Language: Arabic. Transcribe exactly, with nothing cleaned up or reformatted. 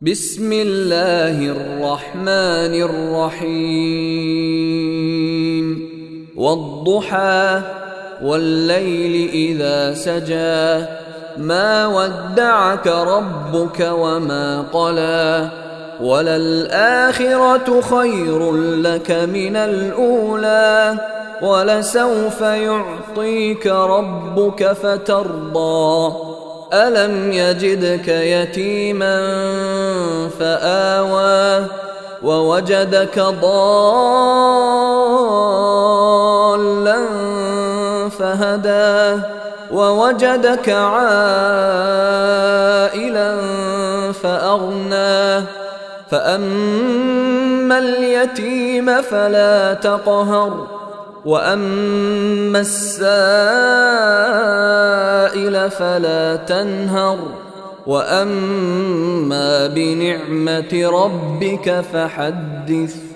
بسم الله الرحمن الرحيم والضحى والليل إذا سجى ما ودعك ربك وما قلى وللآخرة خير لك من الأولى ولسوف يعطيك ربك فترضى ألم يجدك يتيما فآوى ووجدك ضالا فهدى ووجدك عائلا فأغنى فأما اليتيم فلا تقهر وأما السائل فلا تنهر وأما بنعمة ربك فحدث.